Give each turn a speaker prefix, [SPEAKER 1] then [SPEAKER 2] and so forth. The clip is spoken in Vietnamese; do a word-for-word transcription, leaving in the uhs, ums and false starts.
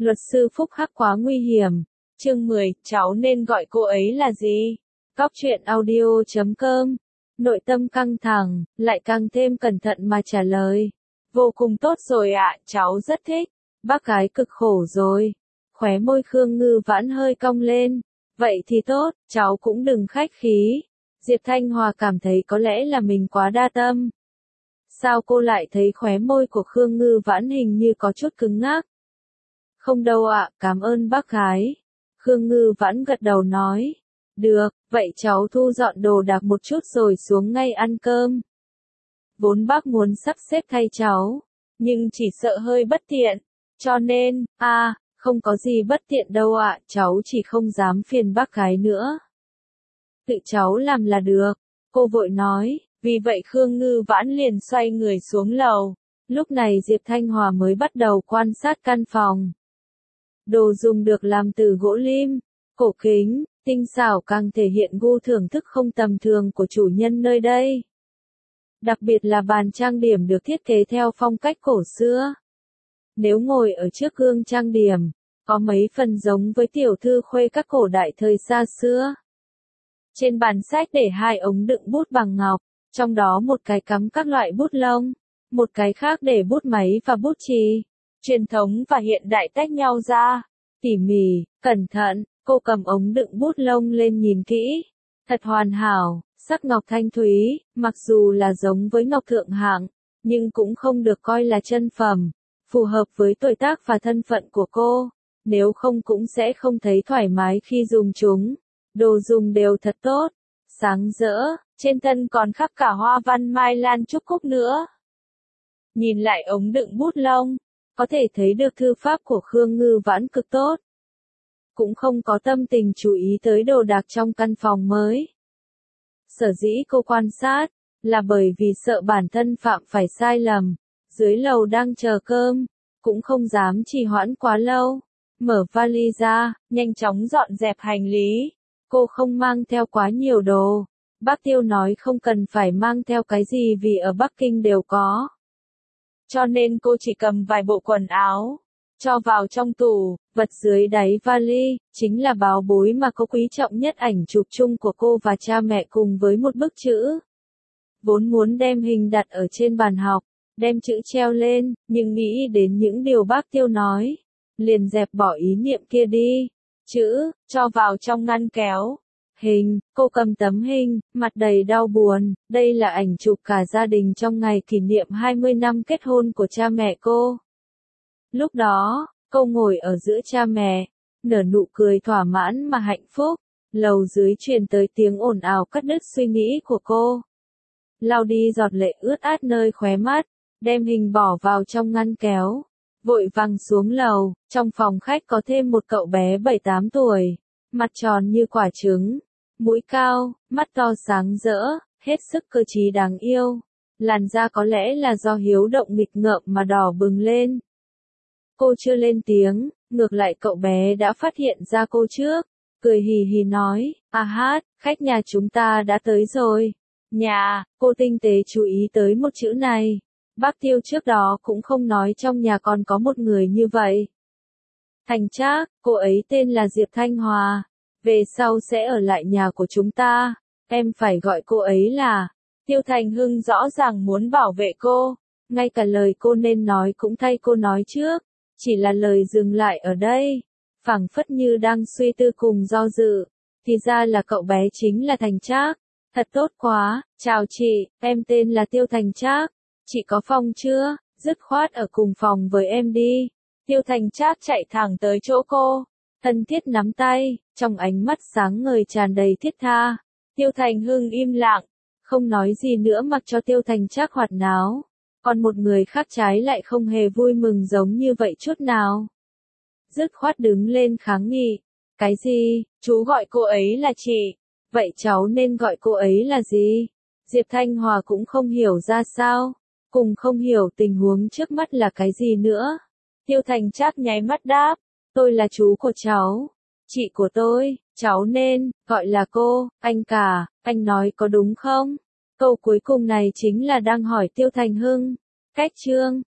[SPEAKER 1] Luật sư Phúc Hắc quá nguy hiểm. Chương mười, cháu nên gọi cô ấy là gì? Cóc truyện audio chấm com. Nội tâm căng thẳng, lại càng thêm cẩn thận mà trả lời. Vô cùng tốt rồi ạ, cháu rất thích. Bác gái cực khổ rồi. Khóe môi Khương Ngư Vãn hơi cong lên. Vậy thì tốt, cháu cũng đừng khách khí. Diệp Thanh Hòa cảm thấy có lẽ là mình quá đa tâm. Sao cô lại thấy khóe môi của Khương Ngư Vãn hình như có chút cứng ngắc? Không đâu ạ, cảm ơn bác gái. Khương Ngư Vãn gật đầu nói. Được, vậy cháu thu dọn đồ đạc một chút rồi xuống ngay ăn cơm. Vốn bác muốn sắp xếp thay cháu, nhưng chỉ sợ hơi bất tiện. Cho nên, à, không có gì bất tiện đâu ạ, cháu chỉ không dám phiền bác gái nữa. Tự cháu làm là được, cô vội nói. Vì vậy Khương Ngư Vãn liền xoay người xuống lầu. Lúc này Diệp Thanh Hòa mới bắt đầu quan sát căn phòng. Đồ dùng được làm từ gỗ lim, cổ kính, tinh xảo càng thể hiện gu thưởng thức không tầm thường của chủ nhân nơi đây. Đặc biệt là bàn trang điểm được thiết kế theo phong cách cổ xưa. Nếu ngồi ở trước gương trang điểm, có mấy phần giống với tiểu thư khuê các cổ đại thời xa xưa. Trên bàn sách để hai ống đựng bút bằng ngọc, trong đó một cái cắm các loại bút lông, một cái khác để bút máy và bút chì. Truyền thống và hiện đại tách nhau ra. Tỉ mỉ, cẩn thận, cô cầm ống đựng bút lông lên nhìn kỹ. Thật hoàn hảo, sắc ngọc thanh thúy, mặc dù là giống với ngọc thượng hạng, nhưng cũng không được coi là chân phẩm. Phù hợp với tuổi tác và thân phận của cô, nếu không cũng sẽ không thấy thoải mái khi dùng chúng. Đồ dùng đều thật tốt, sáng rỡ, trên thân còn khắc cả hoa văn mai lan trúc cúc nữa. Nhìn lại ống đựng bút lông, có thể thấy được thư pháp của Khương Ngư Vãn cực tốt. Cũng không có tâm tình chú ý tới đồ đạc trong căn phòng mới. Sở dĩ cô quan sát, là bởi vì sợ bản thân phạm phải sai lầm. Dưới lầu đang chờ cơm, cũng không dám trì hoãn quá lâu. Mở vali ra, nhanh chóng dọn dẹp hành lý. Cô không mang theo quá nhiều đồ. Bác Tiêu nói không cần phải mang theo cái gì vì ở Bắc Kinh đều có. Cho nên cô chỉ cầm vài bộ quần áo, cho vào trong tủ. Vật dưới đáy vali, chính là bảo bối mà cô quý trọng nhất, ảnh chụp chung của cô và cha mẹ cùng với một bức chữ. Vốn muốn đem hình đặt ở trên bàn học, đem chữ treo lên, nhưng nghĩ đến những điều bác Tiêu nói. Liền dẹp bỏ ý niệm kia đi. Chữ, cho vào trong ngăn kéo. Hình, cô cầm tấm hình, mặt đầy đau buồn. Đây là ảnh chụp cả gia đình trong ngày kỷ niệm hai mươi năm kết hôn của cha mẹ cô. Lúc đó, cô ngồi ở giữa cha mẹ, nở nụ cười thỏa mãn mà hạnh phúc. Lầu dưới truyền tới tiếng ồn ào cắt đứt suy nghĩ của cô. Lau đi giọt lệ ướt át nơi khóe mắt, đem hình bỏ vào trong ngăn kéo. Vội vàng xuống lầu, trong phòng khách có thêm một cậu bé bảy tám tuổi, mặt tròn như quả trứng, mũi cao, mắt to sáng rỡ, hết sức cơ trí đáng yêu. Làn da có lẽ là do hiếu động nghịch ngợm mà đỏ bừng lên. Cô chưa lên tiếng, ngược lại cậu bé đã phát hiện ra cô trước, cười hì hì nói, à hát, khách nhà chúng ta đã tới rồi. Nhà, cô tinh tế chú ý tới một chữ này. Bác Tiêu trước đó cũng không nói trong nhà còn có một người như vậy. Thành Trác, cô ấy tên là Diệp Thanh Hòa. Về sau sẽ ở lại nhà của chúng ta. Em phải gọi cô ấy là. Tiêu Thành Hưng rõ ràng muốn bảo vệ cô. Ngay cả lời cô nên nói cũng thay cô nói trước. Chỉ là lời dừng lại ở đây. Phảng phất như đang suy tư cùng do dự. Thì ra là cậu bé chính là Thành Trác. Thật tốt quá, chào chị, em tên là Tiêu Thành Trác. Chị có phòng chưa? Dứt khoát ở cùng phòng với em đi. Tiêu Thành Trác chạy thẳng tới chỗ cô, thân thiết nắm tay, trong ánh mắt sáng ngời tràn đầy thiết tha. Tiêu Thành Hưng im lặng, không nói gì nữa mặc cho Tiêu Thành Trác hoạt náo. Còn một người khác trái lại không hề vui mừng giống như vậy chút nào. Dứt khoát đứng lên kháng nghị. Cái gì? Chú gọi cô ấy là chị. Vậy cháu nên gọi cô ấy là gì? Diệp Thanh Hòa cũng không hiểu ra sao. Cùng không hiểu tình huống trước mắt là cái gì nữa. Tiêu Thành Trác nháy mắt đáp. Tôi là chú của cháu. Chị của tôi, cháu nên, gọi là cô, anh cả, anh nói có đúng không? Câu cuối cùng này chính là đang hỏi Tiêu Thành Hưng. Cách chương.